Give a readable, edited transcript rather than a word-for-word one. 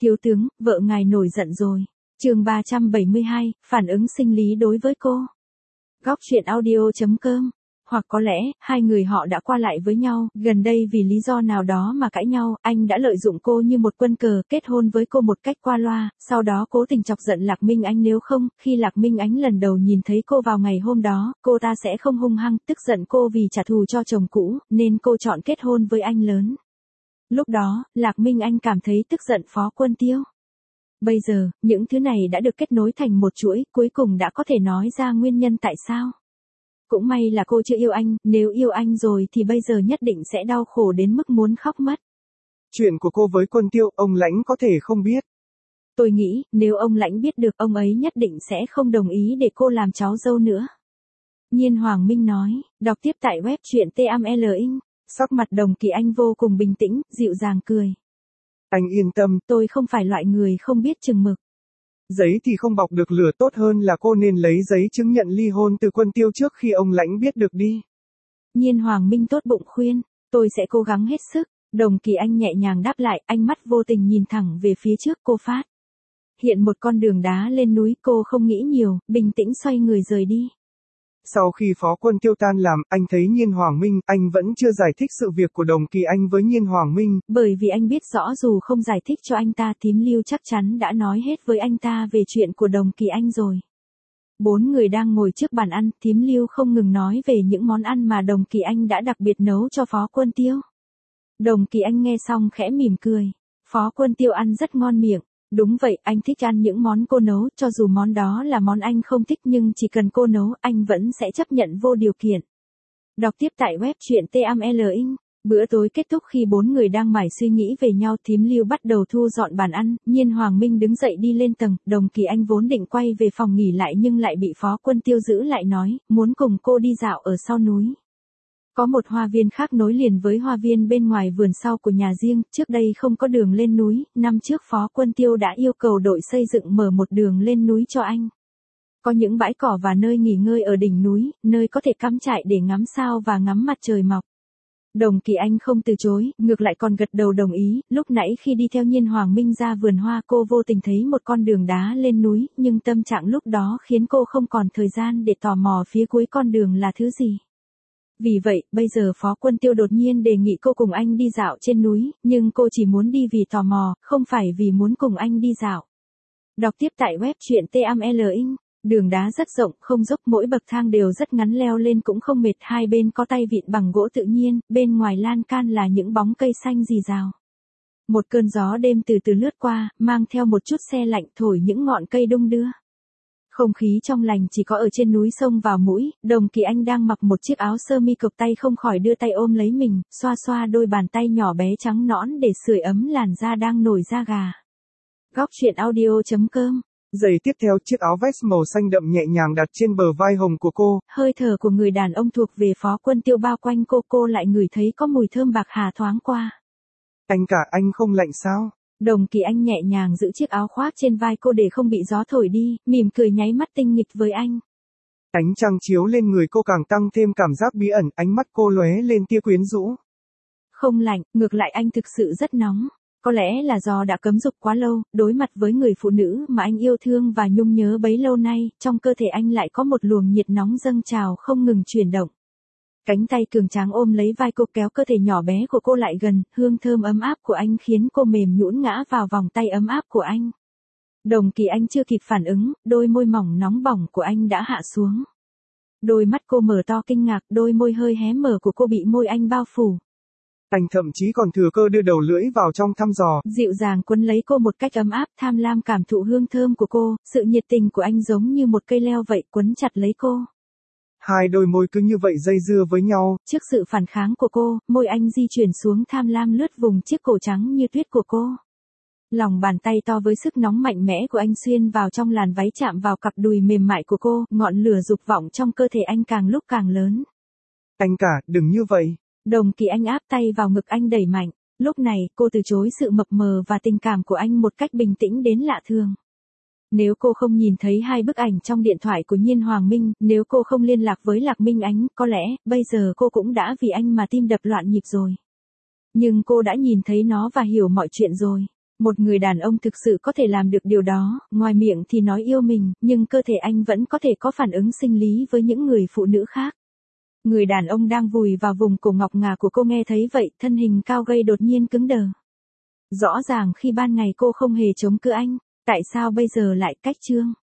Thiếu tướng, vợ ngài nổi giận rồi. Chương 372, phản ứng sinh lý đối với cô. Góc truyện audio.com. Hoặc có lẽ, hai người họ đã qua lại với nhau, gần đây vì lý do nào đó mà cãi nhau, anh đã lợi dụng cô như một quân cờ, kết hôn với cô một cách qua loa, sau đó cố tình chọc giận Lạc Minh Ánh, nếu không, khi Lạc Minh Ánh lần đầu nhìn thấy cô vào ngày hôm đó, cô ta sẽ không hung hăng, tức giận cô vì trả thù cho chồng cũ, nên cô chọn kết hôn với anh lớn. Lúc đó, Lạc Minh Anh cảm thấy tức giận Phó Quân Tiêu. Bây giờ, những thứ này đã được kết nối thành một chuỗi, cuối cùng đã có thể nói ra nguyên nhân tại sao. Cũng may là cô chưa yêu anh, nếu yêu anh rồi thì bây giờ nhất định sẽ đau khổ đến mức muốn khóc mất. Chuyện của cô với Quân Tiêu, ông Lãnh có thể không biết. Tôi nghĩ, nếu ông Lãnh biết được, ông ấy nhất định sẽ không đồng ý để cô làm cháu dâu nữa. Nhiên Hoàng Minh nói, đọc tiếp tại web truyện TML Inc. Sắc mặt Đồng Kỳ Anh vô cùng bình tĩnh, dịu dàng cười. Anh yên tâm, tôi không phải loại người không biết chừng mực. Giấy thì không bọc được lửa, tốt hơn là cô nên lấy giấy chứng nhận ly hôn từ Quân Tiêu trước khi ông Lãnh biết được đi. Nhiên Hoàng Minh tốt bụng khuyên, tôi sẽ cố gắng hết sức. Đồng Kỳ Anh nhẹ nhàng đáp lại, ánh mắt vô tình nhìn thẳng về phía trước cô phát. Hiện một con đường đá lên núi, cô không nghĩ nhiều, bình tĩnh xoay người rời đi. Sau khi Phó Quân Tiêu tan làm, anh thấy Nhiên Hoàng Minh, anh vẫn chưa giải thích sự việc của Đồng Kỳ Anh với Nhiên Hoàng Minh. Bởi vì anh biết rõ dù không giải thích cho anh ta, Thím Lưu chắc chắn đã nói hết với anh ta về chuyện của Đồng Kỳ Anh rồi. Bốn người đang ngồi trước bàn ăn, Thím Lưu không ngừng nói về những món ăn mà Đồng Kỳ Anh đã đặc biệt nấu cho Phó Quân Tiêu. Đồng Kỳ Anh nghe xong khẽ mỉm cười. Phó Quân Tiêu ăn rất ngon miệng. Đúng vậy, anh thích ăn những món cô nấu, cho dù món đó là món anh không thích nhưng chỉ cần cô nấu, anh vẫn sẽ chấp nhận vô điều kiện. Đọc tiếp tại web truyện TML Inc. Bữa tối kết thúc khi bốn người đang mải suy nghĩ về nhau, Thím Lưu bắt đầu thu dọn bàn ăn, Nhiên Hoàng Minh đứng dậy đi lên tầng, Đồng Kỳ Anh vốn định quay về phòng nghỉ lại nhưng lại bị Phó Quân Tiêu giữ lại nói, muốn cùng cô đi dạo ở sau núi. Có một hoa viên khác nối liền với hoa viên bên ngoài vườn sau của nhà riêng, trước đây không có đường lên núi, năm trước Phó Quân Tiêu đã yêu cầu đội xây dựng mở một đường lên núi cho anh. Có những bãi cỏ và nơi nghỉ ngơi ở đỉnh núi, nơi có thể cắm trại để ngắm sao và ngắm mặt trời mọc. Đồng Kỳ Anh không từ chối, ngược lại còn gật đầu đồng ý, lúc nãy khi đi theo Nhiên Hoàng Minh ra vườn hoa cô vô tình thấy một con đường đá lên núi, nhưng tâm trạng lúc đó khiến cô không còn thời gian để tò mò phía cuối con đường là thứ gì. Vì vậy, bây giờ Phó Quân Tiêu đột nhiên đề nghị cô cùng anh đi dạo trên núi, nhưng cô chỉ muốn đi vì tò mò, không phải vì muốn cùng anh đi dạo. Đọc tiếp tại web truyện TML Inc. Đường đá rất rộng, không dốc, mỗi bậc thang đều rất ngắn, leo lên cũng không mệt, hai bên có tay vịn bằng gỗ tự nhiên, bên ngoài lan can là những bóng cây xanh rì rào. Một cơn gió đêm từ từ lướt qua, mang theo một chút se lạnh thổi những ngọn cây đung đưa. Không khí trong lành chỉ có ở trên núi xông vào mũi, Đồng Kỳ Anh đang mặc một chiếc áo sơ mi cộc tay không khỏi đưa tay ôm lấy mình, xoa xoa đôi bàn tay nhỏ bé trắng nõn để sưởi ấm làn da đang nổi da gà. Góc truyện audio.com. Giây tiếp theo, chiếc áo vest màu xanh đậm nhẹ nhàng đặt trên bờ vai hồng của cô. Hơi thở của người đàn ông thuộc về Phó Quân Tiêu bao quanh cô lại ngửi thấy có mùi thơm bạc hà thoáng qua. Anh cả, anh không lạnh sao? Đồng Kỳ Anh nhẹ nhàng giữ chiếc áo khoác trên vai cô để không bị gió thổi đi, mỉm cười nháy mắt tinh nghịch với anh. Ánh trăng chiếu lên người cô càng tăng thêm cảm giác bí ẩn, ánh mắt cô lóe lên tia quyến rũ. Không lạnh, ngược lại anh thực sự rất nóng. Có lẽ là do đã cấm dục quá lâu, đối mặt với người phụ nữ mà anh yêu thương và nhung nhớ bấy lâu nay, trong cơ thể anh lại có một luồng nhiệt nóng dâng trào không ngừng chuyển động. Cánh tay cường tráng ôm lấy vai cô kéo cơ thể nhỏ bé của cô lại gần, hương thơm ấm áp của anh khiến cô mềm nhũn ngã vào vòng tay ấm áp của anh. Đồng Kỳ Anh chưa kịp phản ứng, đôi môi mỏng nóng bỏng của anh đã hạ xuống. Đôi mắt cô mở to kinh ngạc, đôi môi hơi hé mở của cô bị môi anh bao phủ. Anh thậm chí còn thừa cơ đưa đầu lưỡi vào trong thăm dò. Dịu dàng quấn lấy cô một cách ấm áp, tham lam cảm thụ hương thơm của cô, sự nhiệt tình của anh giống như một cây leo vậy quấn chặt lấy cô. Hai đôi môi cứ như vậy dây dưa với nhau. Trước sự phản kháng của cô, môi anh di chuyển xuống tham lam lướt vùng chiếc cổ trắng như tuyết của cô. Lòng bàn tay to với sức nóng mạnh mẽ của anh xuyên vào trong làn váy chạm vào cặp đùi mềm mại của cô, ngọn lửa dục vọng trong cơ thể anh càng lúc càng lớn. Anh cả, đừng như vậy. Đồng Kỳ Anh áp tay vào ngực anh đẩy mạnh. Lúc này, cô từ chối sự mập mờ và tình cảm của anh một cách bình tĩnh đến lạ thường. Nếu cô không nhìn thấy hai bức ảnh trong điện thoại của Nhiên Hoàng Minh, nếu cô không liên lạc với Lạc Minh Ánh, có lẽ, bây giờ cô cũng đã vì anh mà tim đập loạn nhịp rồi. Nhưng cô đã nhìn thấy nó và hiểu mọi chuyện rồi. Một người đàn ông thực sự có thể làm được điều đó, ngoài miệng thì nói yêu mình, nhưng cơ thể anh vẫn có thể có phản ứng sinh lý với những người phụ nữ khác. Người đàn ông đang vùi vào vùng cổ ngọc ngà của cô nghe thấy vậy, thân hình cao gầy đột nhiên cứng đờ. Rõ ràng khi ban ngày cô không hề chống cự anh, tại sao bây giờ lại cách trương?